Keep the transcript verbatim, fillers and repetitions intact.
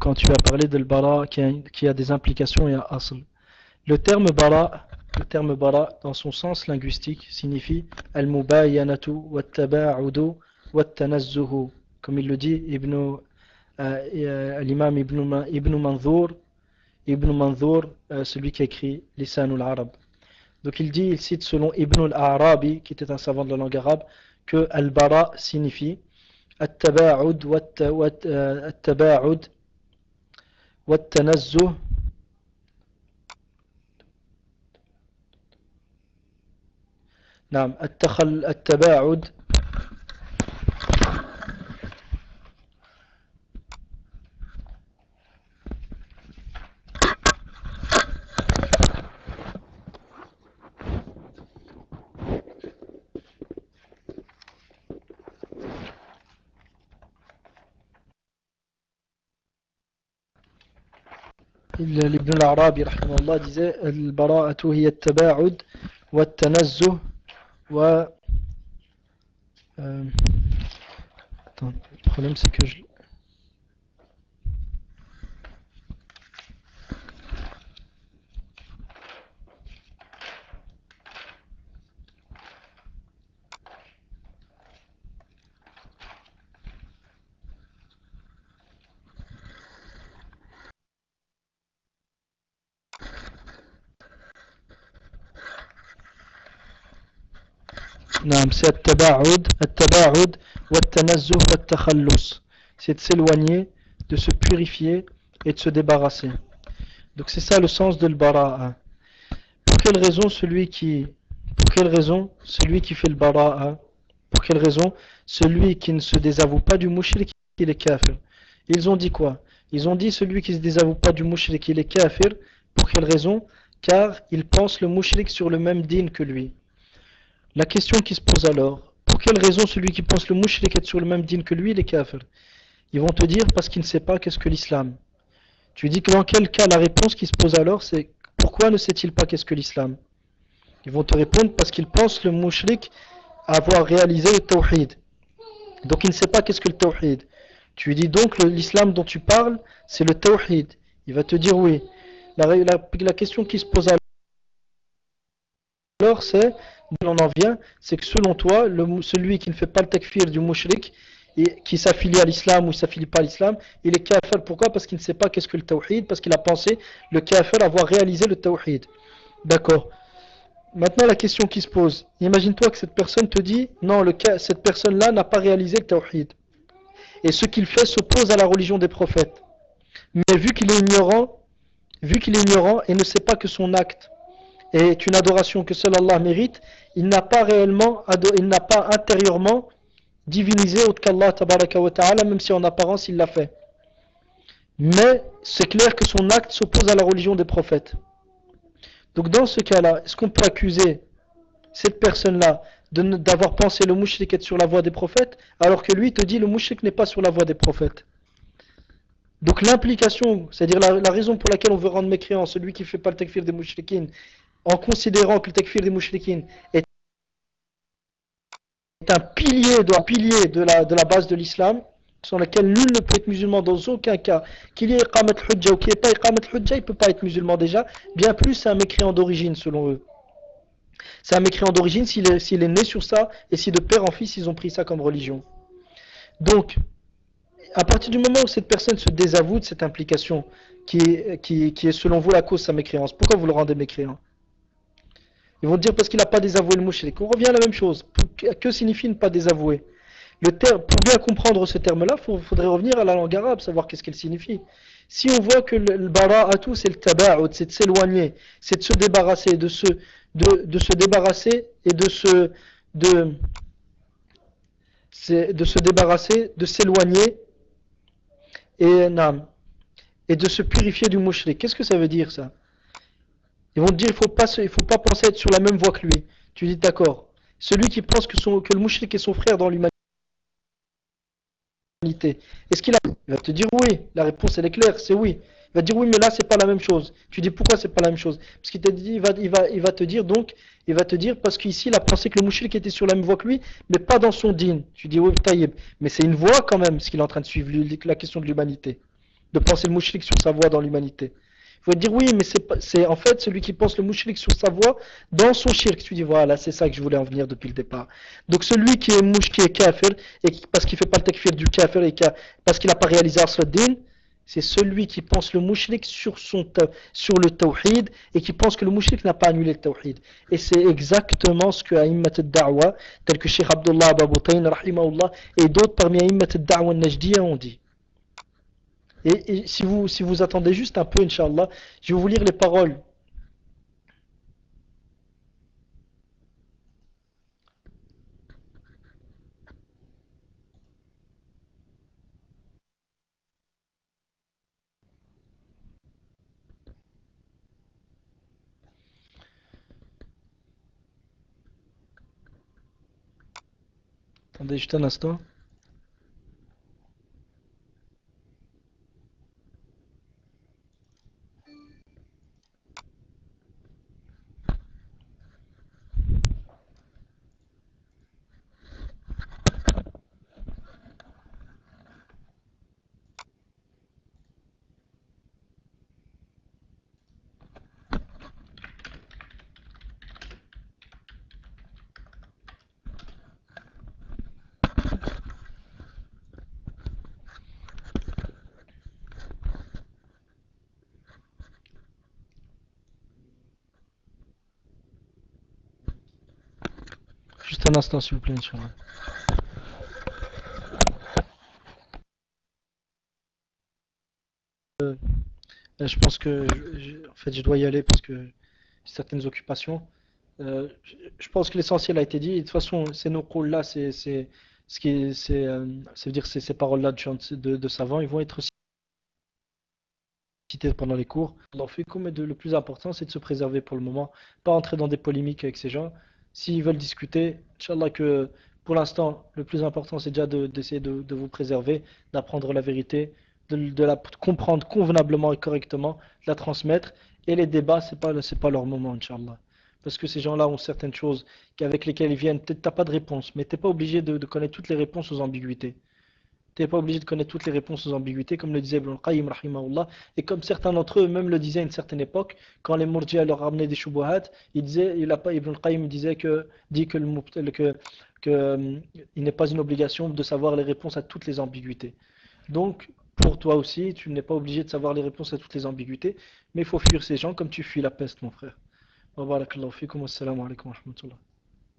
quand tu as parlé de l'bara qui a, qui a des implications et un asl. Le terme bara, le terme bara dans son sens linguistique signifie al-mubayyanatu wat-taba'udu wat-tanazzuhu, comme il le dit Ibn, euh, euh, l'imam Ibn, Ibn Manzour, Ibn Manzour, euh, celui qui a écrit Lisanul Arab. Donc il dit, il cite selon Ibn al-Arabi, qui était un savant de la langue arabe, que al-bara signifie at-taba'ud wat-taba'ud wat-tanazzuh نعم التخل التباعد l'Ibn al-Arabi رحمه الله disait البراءة هي التباعد والتنزه و euh, attends, le problème c'est que je نعم c'est التباعد التباعد والتنزه والتخلص, c'est de s'éloigner, de se purifier et de se débarrasser. Donc c'est ça le sens de l'bara'a. Pour quelle raison celui qui pour quelle raison celui qui fait le bara'a, pour quelle raison celui qui ne se désavoue pas du mushrik, il est kafir? Ils ont dit quoi? Ils ont dit celui qui ne se désavoue pas du mushrik, il est kafir. Pour quelle raison? Car il pense le mushrik sur le même din que lui. La question qui se pose alors, pour quelle raison celui qui pense le mushrik est sur le même din que lui, il est kafir? Ils vont te dire parce qu'il ne sait pas qu'est-ce que l'islam. Tu dis que dans quel cas la réponse qui se pose alors, c'est pourquoi ne sait-il pas qu'est-ce que l'islam? Ils vont te répondre parce qu'il pense le mushrik avoir réalisé le tawhid. Donc il ne sait pas qu'est-ce que le tawhid. Tu lui dis donc l'islam dont tu parles, c'est le tawhid. Il va te dire oui. La, la, la question qui se pose alors, c'est, on en vient, c'est que selon toi, le, celui qui ne fait pas le takfir du mushrik, et qui s'affilie à l'islam ou ne s'affilie pas à l'islam, il est kafir. Pourquoi? Parce qu'il ne sait pas qu'est-ce que le tawhid, parce qu'il a pensé le kafir avoir réalisé le tawhid. D'accord. Maintenant, la question qui se pose, imagine-toi que cette personne te dit, non, le, cette personne-là n'a pas réalisé le tawhid. Et ce qu'il fait s'oppose à la religion des prophètes. Mais vu qu'il est ignorant, vu qu'il est ignorant et ne sait pas que son acte est une adoration que seul Allah mérite, il n'a pas réellement, il n'a pas intérieurement divinisé autre qu'Allah tabaraka wa ta'ala, même si en apparence il l'a fait. Mais c'est clair que son acte s'oppose à la religion des prophètes. Donc dans ce cas-là, est-ce qu'on peut accuser cette personne-là d'avoir pensé le mushrik être sur la voie des prophètes, alors que lui te dit le mushrik n'est pas sur la voie des prophètes? Donc l'implication, c'est-à-dire la, la raison pour laquelle on veut rendre mécréant celui qui ne fait pas le takfir des mushrikin, en considérant que le takfir des mushrikin est un pilier de, un pilier de, la, de la base de l'islam, sur laquelle nul ne peut être musulman dans aucun cas, qu'il y ait iqamat hujja ou qu'il n'y ait pas iqamat hujja, il ne peut pas être musulman déjà, bien plus c'est un mécréant d'origine selon eux. C'est un mécréant d'origine s'il est, s'il est né sur ça et si de père en fils ils ont pris ça comme religion. Donc, à partir du moment où cette personne se désavoue de cette implication qui est, qui, qui est selon vous la cause de sa mécréance, pourquoi vous le rendez mécréant? Ils vont dire parce qu'il n'a pas désavoué le mushrik. On revient à la même chose. Que signifie ne pas désavouer? Le terme, pour bien comprendre ce terme-là, il faudrait revenir à la langue arabe, savoir qu'est-ce qu'elle signifie. Si on voit que le, le bara'atu, c'est le taba'ud, c'est de s'éloigner, c'est de se débarrasser, de se, de, de se débarrasser et de se, de, c'est de se débarrasser, de s'éloigner et, non, et de se purifier du mushrik. Qu'est-ce que ça veut dire ça? Ils vont te dire il faut pas il faut pas penser être sur la même voie que lui. Tu dis d'accord. Celui qui pense que, son, que le mushrik est son frère dans l'humanité, est-ce qu'il a... Il va te dire oui. La réponse elle est claire, c'est oui. Il va te dire oui, mais là c'est pas la même chose. Tu dis pourquoi c'est pas la même chose? Parce qu'il t'a dit, il va, il va, il va te dire donc, il va te dire parce qu'ici il a pensé que le mushrik était sur la même voie que lui, mais pas dans son din. Tu dis oui, taïeb. Mais c'est une voie quand même, ce qu'il est en train de suivre, la question de l'humanité. de penser le mouchrik sur sa voie dans l'humanité. Il faut dire oui, mais c'est pas- c'est en fait celui qui pense le mouchrik sur sa voie dans son shirk. Tu dis voilà, c'est ça que je voulais en venir depuis le départ. Donc celui qui est mouch, qui est kafir, et qui, parce qu'il fait pas le takfir du kafir et qui a- parce qu'il n'a pas réalisé Asr-ad-Din, c'est celui qui pense le mouchrik sur, son, sur le tawhid et qui pense que le mouchrik n'a pas annulé le tawhid. Et c'est exactement ce que Aïmmat al-Da'wa, tel que Cheikh Abdullah Ababoutayn, rahimahullah, et d'autres parmi Aïmmat al-Da'wa al-Najdiya ont dit. Et, et si, vous, si vous attendez juste un peu, Inch'Allah, je vais vous lire les paroles. Attendez juste un instant. Juste un instant, s'il vous plaît, Inch'Allah. Euh, je pense que je, je- en fait, je dois y aller parce que j'ai certaines occupations. Euh, je, je pense que l'essentiel a été dit. Et de toute façon, ces nos là, c'est c'est ce qui est, c'est, euh, ça veut dire ces, ces paroles-là de, de, de savants, ils vont être cités pendant les cours. On en fait comme de, le plus important, c'est de se préserver pour le moment, pas entrer dans des polémiques avec ces gens. S'ils veulent discuter, Inch'Allah que pour l'instant, le plus important, c'est déjà de- d'essayer de, de vous préserver, d'apprendre la vérité, de, de la comprendre convenablement et correctement, de la transmettre. Et les débats, c'est pas, c'est pas leur moment, Inch'Allah. Parce que ces gens-là ont certaines choses avec lesquelles ils viennent. Peut-être t'as pas de réponse, mais t'es pas obligé de, de connaître toutes les réponses aux ambiguïtés. Tu n'es pas obligé de connaître toutes les réponses aux ambiguïtés, comme le disait Ibn al-Qayyim, rahimahullah, et comme certains d'entre eux même le disaient à une certaine époque, quand les Murji'a leur ramenaient des shubuhat, il disait, il a pas, Ibn al-Qayyim disait que, dit que, le, mubt- que, que, euh, il n'est pas une obligation de savoir les réponses à toutes les ambiguïtés. Donc, pour toi aussi, tu n'es pas obligé de savoir les réponses à toutes les ambiguïtés, mais il faut fuir ces gens comme tu fuis la peste, mon frère. Wa barakallahu fikum, wa assalamu alaikum wa rahmatullah.